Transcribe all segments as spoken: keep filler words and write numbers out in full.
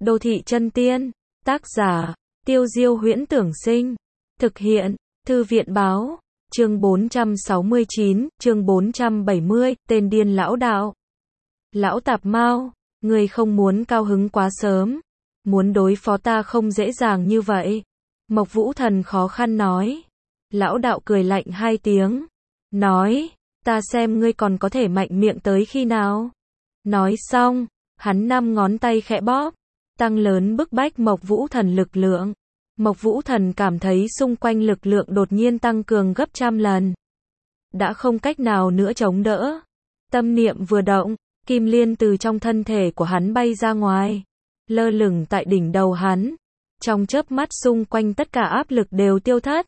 Đô thị chân tiên, tác giả, Tiêu Diêu Huyễn Tưởng Sinh, thực hiện, Thư viện báo, chương bốn trăm sáu mươi chín, chương bốn trăm bảy mươi, tên điên lão đạo. Lão tạp mao, ngươi không muốn cao hứng quá sớm, muốn đối phó ta không dễ dàng như vậy. Mộc Vũ Thần khó khăn nói. Lão đạo cười lạnh hai tiếng, nói, ta xem ngươi còn có thể mạnh miệng tới khi nào. Nói xong, hắn năm ngón tay khẽ bóp, tăng lớn bức bách Mộc Vũ Thần lực lượng. Mộc Vũ Thần cảm thấy xung quanh lực lượng đột nhiên tăng cường gấp trăm lần. Đã không cách nào nữa chống đỡ. Tâm niệm vừa động, kim liên từ trong thân thể của hắn bay ra ngoài, lơ lửng tại đỉnh đầu hắn. Trong chớp mắt xung quanh tất cả áp lực đều tiêu thất.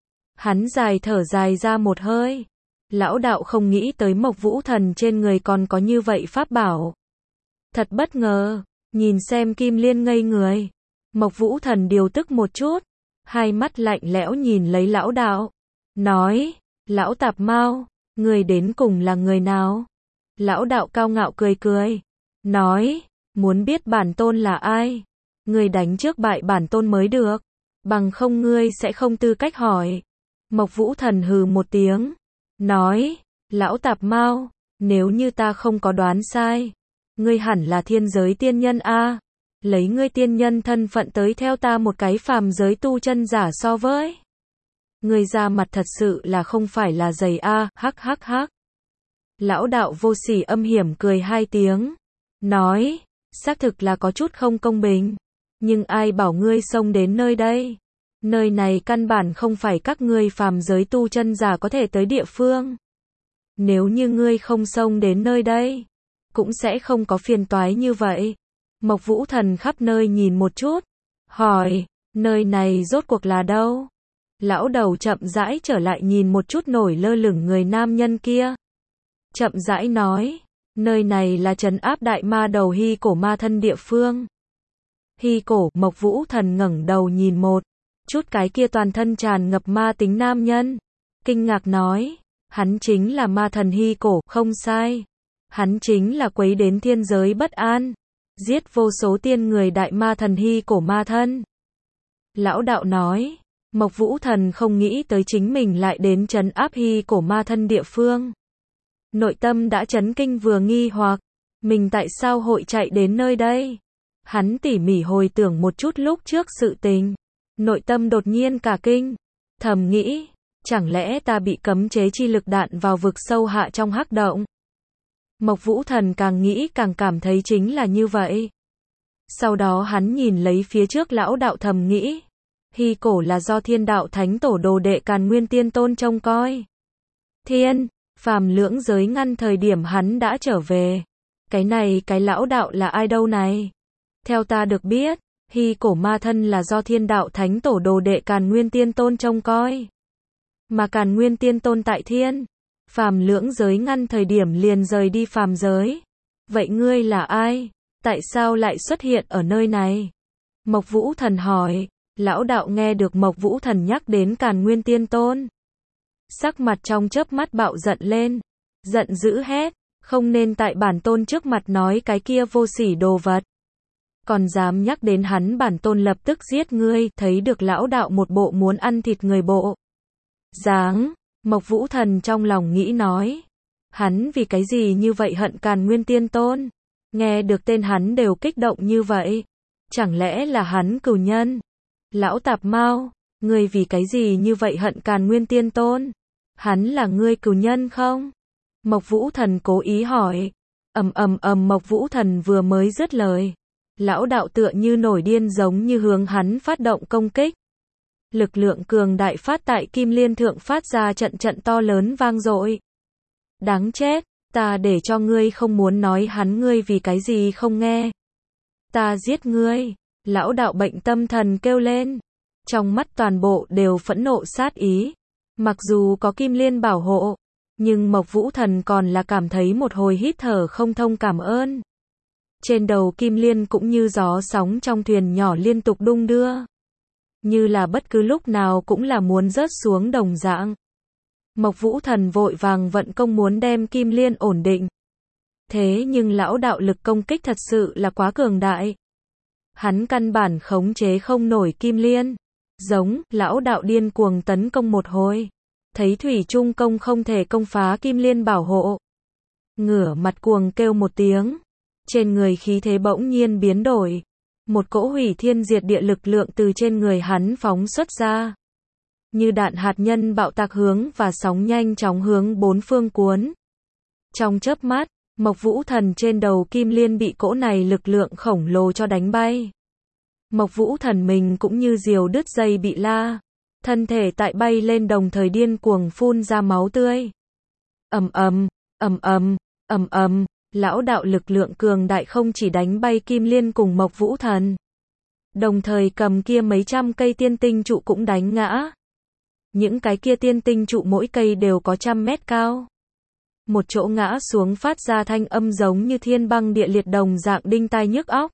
Hắn dài thở dài ra một hơi. Lão đạo không nghĩ tới Mộc Vũ Thần trên người còn có như vậy pháp bảo. Thật bất ngờ, nhìn xem kim liên ngây người. Mộc Vũ Thần điều tức một chút, hai mắt lạnh lẽo nhìn lấy lão đạo, nói, lão tạp mao, người đến cùng là người nào? Lão đạo cao ngạo cười cười, nói, muốn biết bản tôn là ai? Người đánh trước bại bản tôn mới được, bằng không ngươi sẽ không tư cách hỏi. Mộc Vũ Thần hừ một tiếng, nói, lão tạp mao, nếu như ta không có đoán sai, ngươi hẳn là thiên giới tiên nhân a. Lấy ngươi tiên nhân thân phận tới theo ta một cái phàm giới tu chân giả so với. Ngươi ra mặt thật sự là không phải là dày a, hắc hắc hắc. Lão đạo vô sỉ âm hiểm cười hai tiếng, nói, xác thực là có chút không công bình, nhưng ai bảo ngươi xông đến nơi đây? Nơi này căn bản không phải các ngươi phàm giới tu chân giả có thể tới địa phương. Nếu như ngươi không xông đến nơi đây, cũng sẽ không có phiền toái như vậy. Mộc Vũ Thần khắp nơi nhìn một chút, hỏi, nơi này rốt cuộc là đâu? Lão đầu chậm rãi trở lại nhìn một chút nổi lơ lửng người nam nhân kia. Chậm rãi nói, nơi này là trấn áp đại ma đầu Hy Cổ ma thân địa phương. Hy Cổ, Mộc Vũ Thần ngẩng đầu nhìn một chút cái kia toàn thân tràn ngập ma tính nam nhân. Kinh ngạc nói, hắn chính là ma thần Hy Cổ, không sai. Hắn chính là quấy đến thiên giới bất an, giết vô số tiên người đại ma thần Hy Cổ ma thân. Lão đạo nói, Mộc Vũ Thần không nghĩ tới chính mình lại đến trấn áp Hy Cổ ma thân địa phương. Nội tâm đã chấn kinh vừa nghi hoặc, mình tại sao hội chạy đến nơi đây? Hắn tỉ mỉ hồi tưởng một chút lúc trước sự tình, nội tâm đột nhiên cả kinh, thầm nghĩ, chẳng lẽ ta bị cấm chế chi lực đạn vào vực sâu hạ trong hắc động? Mộc Vũ Thần càng nghĩ càng cảm thấy chính là như vậy. Sau đó hắn nhìn lấy phía trước lão đạo thầm nghĩ, Hy Cổ là do thiên đạo thánh tổ đồ đệ Càn Nguyên Tiên Tôn trông coi. Thiên, phàm lưỡng giới ngăn thời điểm hắn đã trở về. Cái này cái lão đạo là ai đâu này? Theo ta được biết, Hy Cổ ma thân là do thiên đạo thánh tổ đồ đệ Càn Nguyên Tiên Tôn trông coi. Mà Càn Nguyên Tiên Tôn tại thiên, phàm lưỡng giới ngăn thời điểm liền rời đi phàm giới. Vậy ngươi là ai? Tại sao lại xuất hiện ở nơi này? Mộc Vũ Thần hỏi. Lão đạo nghe được Mộc Vũ Thần nhắc đến Càn Nguyên Tiên Tôn, sắc mặt trong chớp mắt bạo giận lên, giận dữ hét, không nên tại bản tôn trước mặt nói cái kia vô sỉ đồ vật. Còn dám nhắc đến hắn bản tôn lập tức giết ngươi, thấy được lão đạo một bộ muốn ăn thịt người bộ dáng. Mộc Vũ Thần trong lòng nghĩ nói, hắn vì cái gì như vậy hận Càn Nguyên Tiên Tôn? Nghe được tên hắn đều kích động như vậy, chẳng lẽ là hắn cừu nhân? Lão tạp mao, ngươi vì cái gì như vậy hận Càn Nguyên Tiên Tôn? Hắn là ngươi cừu nhân không? Mộc Vũ Thần cố ý hỏi. Ầm ầm ầm, Mộc Vũ Thần vừa mới dứt lời, lão đạo tựa như nổi điên giống như hướng hắn phát động công kích. Lực lượng cường đại phát tại kim liên thượng phát ra trận trận to lớn vang dội. Đáng chết, ta để cho ngươi không muốn nói hắn, ngươi vì cái gì không nghe? Ta giết ngươi, lão đạo bệnh tâm thần kêu lên. Trong mắt toàn bộ đều phẫn nộ sát ý. Mặc dù có kim liên bảo hộ, nhưng Mộc Vũ Thần còn là cảm thấy một hồi hít thở không thông cảm ơn. Trên đầu kim liên cũng như gió sóng trong thuyền nhỏ liên tục đung đưa, như là bất cứ lúc nào cũng là muốn rớt xuống đồng dạng. Mộc Vũ Thần vội vàng vận công muốn đem kim liên ổn định. Thế nhưng lão đạo lực công kích thật sự là quá cường đại. Hắn căn bản khống chế không nổi Kim Liên. Giống, lão đạo điên cuồng tấn công một hồi. Thấy thủy chung công không thể công phá Kim Liên bảo hộ. Ngửa mặt cuồng kêu một tiếng. Trên người khí thế bỗng nhiên biến đổi. Một cỗ hủy thiên diệt địa lực lượng từ trên người hắn phóng xuất ra. Như đạn hạt nhân bạo tạc hướng và sóng nhanh chóng hướng bốn phương cuốn. Trong chớp mắt, Mộc Vũ Thần trên đầu Kim Liên bị cỗ này lực lượng khổng lồ cho đánh bay. Mộc Vũ Thần mình cũng như diều đứt dây bị la. Thân thể tại bay lên đồng thời điên cuồng phun ra máu tươi. Ầm ầm, ầm ầm, ầm ầm, lão đạo lực lượng cường đại không chỉ đánh bay Kim Liên cùng Mộc Vũ Thần. Đồng thời cầm kia mấy trăm cây tiên tinh trụ cũng đánh ngã. Những cái kia tiên tinh trụ mỗi cây đều có trăm mét cao. Một chỗ ngã xuống phát ra thanh âm giống như thiên băng địa liệt đồng dạng đinh tai nhức óc.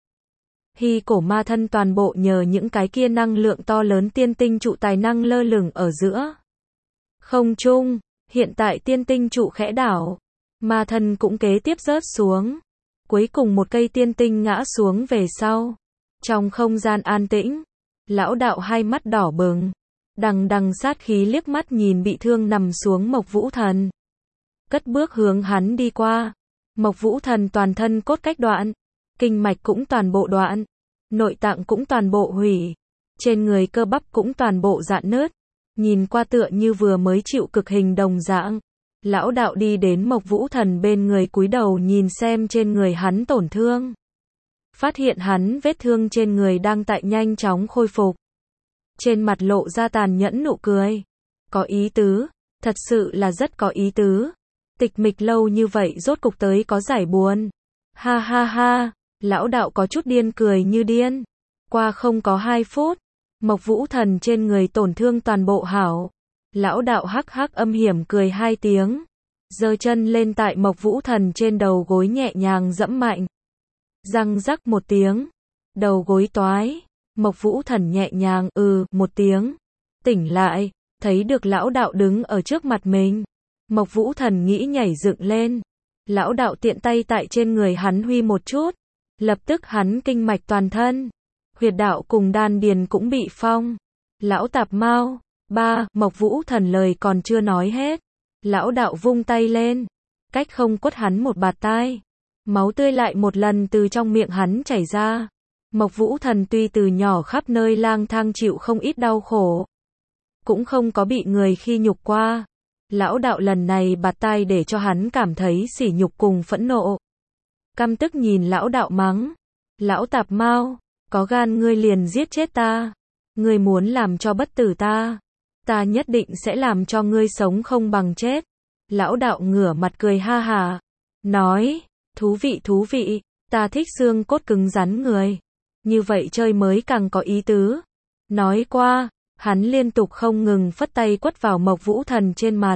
Hy cổ ma thân toàn bộ nhờ những cái kia năng lượng to lớn tiên tinh trụ tài năng lơ lửng ở giữa không trung. Hiện tại tiên tinh trụ khẽ đảo, ma thân cũng kế tiếp rớt xuống. Cuối cùng một cây tiên tinh ngã xuống về sau. Trong không gian an tĩnh, lão đạo hai mắt đỏ bừng, đằng đằng sát khí liếc mắt nhìn bị thương nằm xuống Mộc Vũ Thần. Cất bước hướng hắn đi qua. Mộc Vũ Thần toàn thân cốt cách đoạn, kinh mạch cũng toàn bộ đoạn, nội tạng cũng toàn bộ hủy, trên người cơ bắp cũng toàn bộ rạn nứt, nhìn qua tựa như vừa mới chịu cực hình đồng dạng. Lão đạo đi đến Mộc Vũ Thần bên người cúi đầu nhìn xem trên người hắn tổn thương. Phát hiện hắn vết thương trên người đang tại nhanh chóng khôi phục. Trên mặt lộ ra tàn nhẫn nụ cười. Có ý tứ, thật sự là rất có ý tứ. Tịch mịch lâu như vậy rốt cục tới có giải buồn. Ha ha ha, lão đạo có chút điên cười như điên. Qua không có hai phút, Mộc Vũ Thần trên người tổn thương toàn bộ hảo. Lão đạo hắc hắc âm hiểm cười hai tiếng. Giơ chân lên tại Mộc Vũ Thần trên đầu gối nhẹ nhàng dẫm mạnh. Răng rắc một tiếng. Đầu gối toái. Mộc Vũ Thần nhẹ nhàng ừ một tiếng. Tỉnh lại, thấy được lão đạo đứng ở trước mặt mình. Mộc Vũ Thần nghĩ nhảy dựng lên. Lão đạo tiện tay tại trên người hắn huy một chút. Lập tức hắn kinh mạch toàn thân. Huyệt đạo cùng đan điền cũng bị phong. Lão tạp mau. Ba, Mộc Vũ Thần lời còn chưa nói hết. Lão đạo vung tay lên. Cách không quất hắn một bạt tai. Máu tươi lại một lần từ trong miệng hắn chảy ra. Mộc Vũ Thần tuy từ nhỏ khắp nơi lang thang chịu không ít đau khổ. Cũng không có bị người khi nhục qua. Lão đạo lần này bạt tai để cho hắn cảm thấy sỉ nhục cùng phẫn nộ. Căm tức nhìn lão đạo mắng. Lão tạp mau, có gan ngươi liền giết chết ta. Ngươi muốn làm cho bất tử ta. Ta nhất định sẽ làm cho ngươi sống không bằng chết. Lão đạo ngửa mặt cười ha hà. Nói, thú vị thú vị, ta thích xương cốt cứng rắn người. Như vậy chơi mới càng có ý tứ. Nói qua, hắn liên tục không ngừng phất tay quất vào Mộc Vũ Thần trên mặt.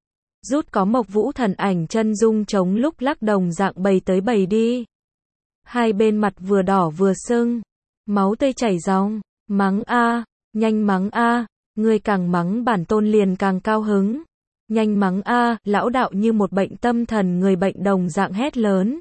Rút có Mộc Vũ Thần ảnh chân dung chống lúc lắc đồng dạng bầy tới bầy đi. Hai bên mặt vừa đỏ vừa sưng. Máu tươi chảy ròng. Mắng a, nhanh mắng a, ngươi càng mắng bản tôn liền càng cao hứng. Nhanh mắng a, lão đạo như một bệnh tâm thần người bệnh đồng dạng hét lớn.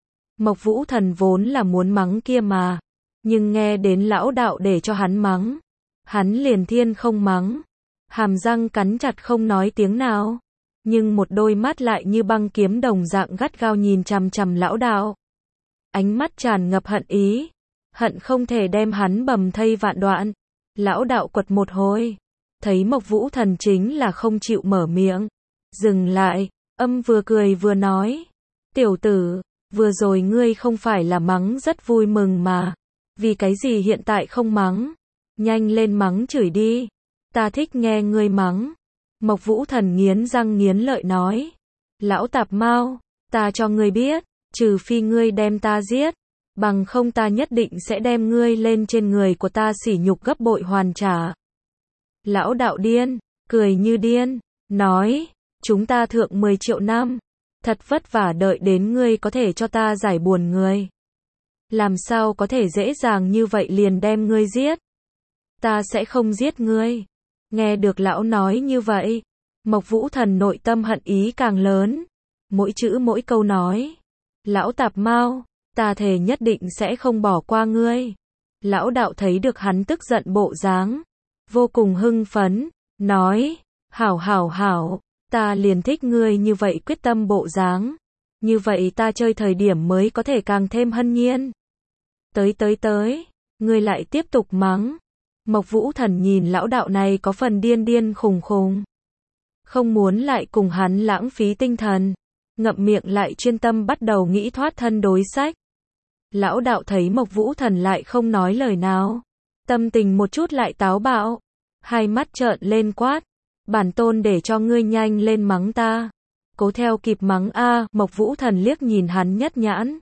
Mộc Vũ Thần vốn là muốn mắng kia mà. Nhưng nghe đến lão đạo để cho hắn mắng. Hắn liền thiên không mắng. Hàm răng cắn chặt không nói tiếng nào. Nhưng một đôi mắt lại như băng kiếm đồng dạng gắt gao nhìn chằm chằm lão đạo. Ánh mắt tràn ngập hận ý. Hận không thể đem hắn bầm thây vạn đoạn. Lão đạo quật một hồi. Thấy Mộc Vũ Thần chính là không chịu mở miệng. Dừng lại, âm vừa cười vừa nói. Tiểu tử, vừa rồi ngươi không phải là mắng rất vui mừng mà. Vì cái gì hiện tại không mắng? Nhanh lên mắng chửi đi. Ta thích nghe ngươi mắng. Mộc Vũ Thần nghiến răng nghiến lợi nói. Lão tạp mau, ta cho ngươi biết, trừ phi ngươi đem ta giết. Bằng không ta nhất định sẽ đem ngươi lên trên người của ta sỉ nhục gấp bội hoàn trả. Lão đạo điên, cười như điên, nói, chúng ta thượng mười triệu năm, thật vất vả đợi đến ngươi có thể cho ta giải buồn người. Làm sao có thể dễ dàng như vậy liền đem ngươi giết? Ta sẽ không giết ngươi. Nghe được lão nói như vậy, Mộc Vũ Thần nội tâm hận ý càng lớn. Mỗi chữ mỗi câu nói. Lão tạp mau, ta thề nhất định sẽ không bỏ qua ngươi. Lão đạo thấy được hắn tức giận bộ dáng, vô cùng hưng phấn, nói, hảo hảo hảo, ta liền thích ngươi như vậy quyết tâm bộ dáng, như vậy ta chơi thời điểm mới có thể càng thêm hân nhiên. Tới tới tới, ngươi lại tiếp tục mắng. Mộc Vũ Thần nhìn lão đạo này có phần điên điên khùng khùng, không muốn lại cùng hắn lãng phí tinh thần, ngậm miệng lại chuyên tâm bắt đầu nghĩ thoát thân đối sách. Lão đạo thấy Mộc Vũ Thần lại không nói lời nào, tâm tình một chút lại táo bạo, hai mắt trợn lên quát, bản tôn để cho ngươi nhanh lên mắng ta, cố theo kịp mắng a. Mộc Vũ Thần liếc nhìn hắn nhất nhãn,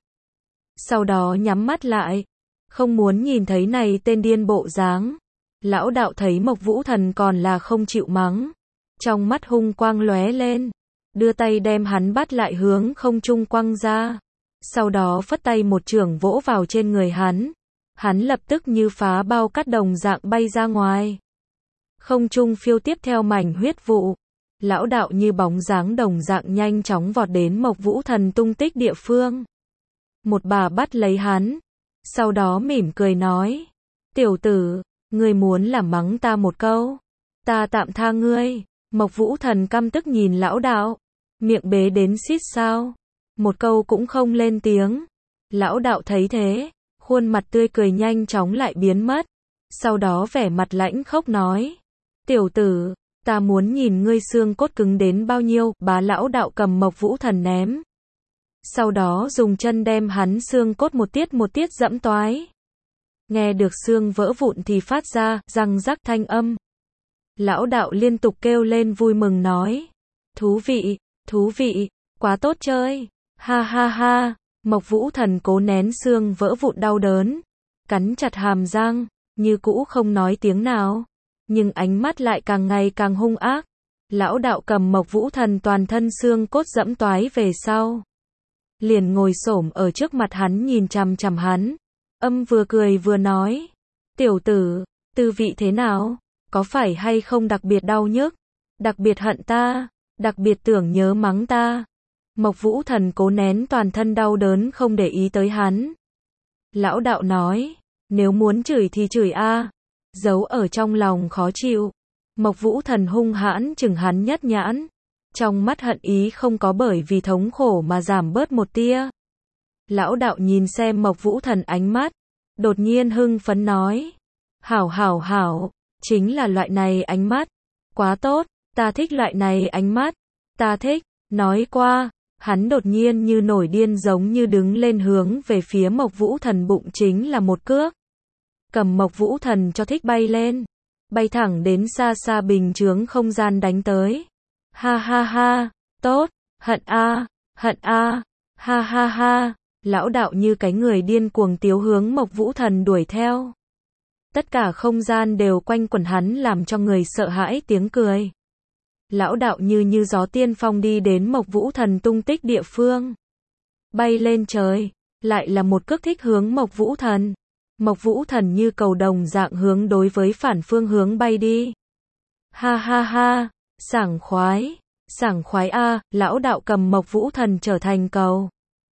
sau đó nhắm mắt lại, không muốn nhìn thấy này tên điên bộ dáng. Lão đạo thấy Mộc Vũ Thần còn là không chịu mắng, trong mắt hung quang lóe lên, đưa tay đem hắn bắt lại hướng không trung quăng ra, sau đó phất tay một chưởng vỗ vào trên người hắn, hắn lập tức như phá bao cát đồng dạng bay ra ngoài. Không trung phiêu tiếp theo mảnh huyết vụ, lão đạo như bóng dáng đồng dạng nhanh chóng vọt đến Mộc Vũ Thần tung tích địa phương. Một bà bắt lấy hắn, sau đó mỉm cười nói, tiểu tử, ngươi muốn làm mắng ta một câu, ta tạm tha ngươi. Mộc Vũ Thần căm tức nhìn lão đạo, miệng bế đến xít sao, một câu cũng không lên tiếng. Lão đạo thấy thế, khuôn mặt tươi cười nhanh chóng lại biến mất, sau đó vẻ mặt lãnh khốc nói, tiểu tử, ta muốn nhìn ngươi xương cốt cứng đến bao nhiêu. Bá lão đạo cầm Mộc Vũ Thần ném, sau đó dùng chân đem hắn xương cốt một tiết một tiết dẫm toái. Nghe được xương vỡ vụn thì phát ra răng rắc thanh âm. Lão đạo liên tục kêu lên vui mừng nói, thú vị, thú vị, quá tốt chơi, ha ha ha. Mộc Vũ Thần cố nén xương vỡ vụn đau đớn, cắn chặt hàm răng, như cũ không nói tiếng nào, nhưng ánh mắt lại càng ngày càng hung ác. Lão đạo cầm Mộc Vũ Thần toàn thân xương cốt dẫm toái về sau, liền ngồi xổm ở trước mặt hắn nhìn chằm chằm hắn, âm vừa cười vừa nói, tiểu tử, tư vị thế nào, có phải hay không đặc biệt đau nhức, đặc biệt hận ta, đặc biệt tưởng nhớ mắng ta. Mộc Vũ Thần cố nén toàn thân đau đớn không để ý tới hắn. Lão đạo nói, nếu muốn chửi thì chửi a, giấu ở trong lòng khó chịu. Mộc Vũ Thần hung hãn chừng hắn nhất nhãn, trong mắt hận ý không có bởi vì thống khổ mà giảm bớt một tia. Lão đạo nhìn xem Mộc Vũ Thần ánh mắt, đột nhiên hưng phấn nói, hảo hảo hảo, chính là loại này ánh mắt, quá tốt, ta thích loại này ánh mắt, ta thích. Nói qua, hắn đột nhiên như nổi điên giống như đứng lên hướng về phía Mộc Vũ Thần bụng chính là một cước, cầm Mộc Vũ Thần cho thích bay lên, bay thẳng đến xa xa bình chướng không gian đánh tới. Ha ha ha, tốt, hận a, hận a, ha ha ha. Lão đạo như cái người điên cuồng tiếu hướng Mộc Vũ Thần đuổi theo. Tất cả không gian đều quanh quẩn hắn làm cho người sợ hãi tiếng cười. Lão đạo như như gió tiên phong đi đến Mộc Vũ Thần tung tích địa phương, bay lên trời, lại là một cước thích hướng Mộc Vũ Thần. Mộc Vũ Thần như cầu đồng dạng hướng đối với phản phương hướng bay đi. Ha ha ha, sảng khoái, sảng khoái a. Lão đạo cầm Mộc Vũ Thần trở thành cầu,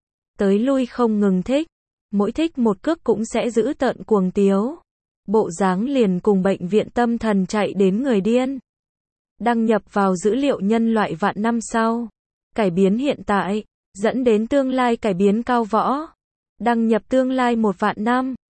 tới lui không ngừng thích, mỗi thích một cước cũng sẽ giữ tợn cuồng tiếu, bộ dáng liền cùng bệnh viện tâm thần chạy đến người điên. Đăng nhập vào dữ liệu nhân loại vạn năm sau, cải biến hiện tại, dẫn đến tương lai cải biến cao võ. Đăng nhập tương lai một vạn năm.